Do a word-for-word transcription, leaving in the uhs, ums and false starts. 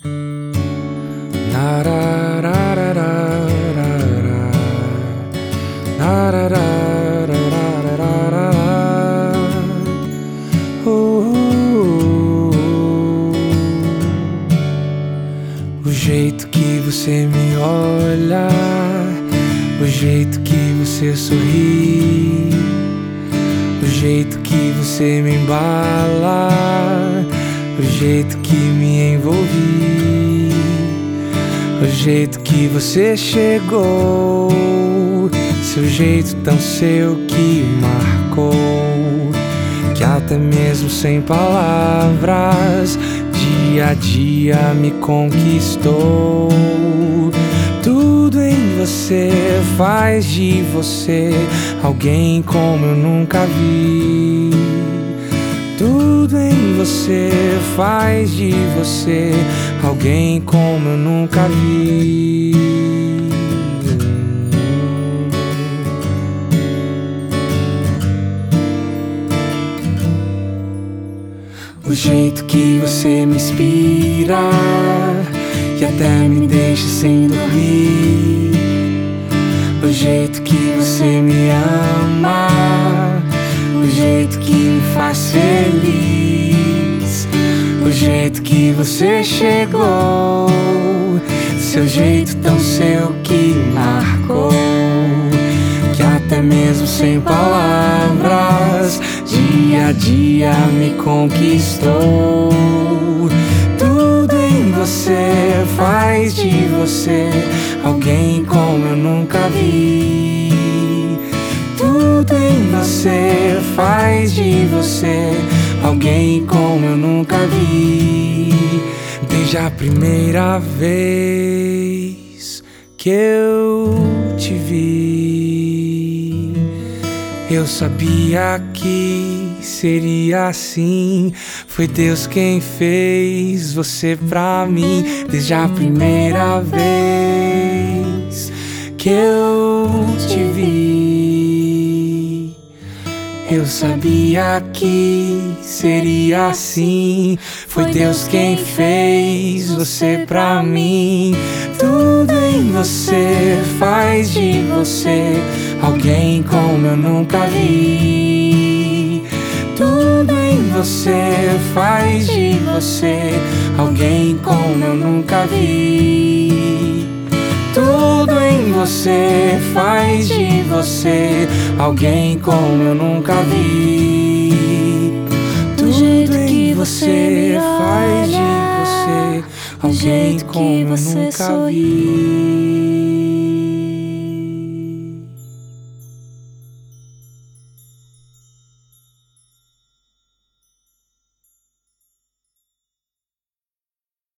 O jeito que você me olha, o jeito que você sorri, o jeito que você me embala, o jeito que me envolvi, o jeito que você chegou, seu jeito tão seu que marcou, que até mesmo sem palavras, dia a dia me conquistou. Tudo em você faz de você alguém como eu nunca vi. Tudo em você faz de você alguém como eu nunca vi. O jeito que você me inspira e até me deixa sem dormir, o jeito que você me ama, o jeito que me faz feliz, o jeito que você chegou, seu jeito tão seu que marcou, que até mesmo sem palavras, dia a dia me conquistou. Tudo em você faz de você alguém como eu nunca vi. Tudo em você faz de você alguém como eu nunca vi. Desde a primeira vez que eu te vi, eu sabia que seria assim. Foi Deus quem fez você pra mim. Desde a primeira vez que eu te vi, eu sabia que seria assim. Foi Deus quem fez você pra mim. Tudo em você faz de você alguém como eu nunca vi. Tudo em você faz de você alguém como eu nunca vi. Tudo em você faz de você alguém como eu nunca vi. Tudo em você faz de você alguém como eu nunca vi.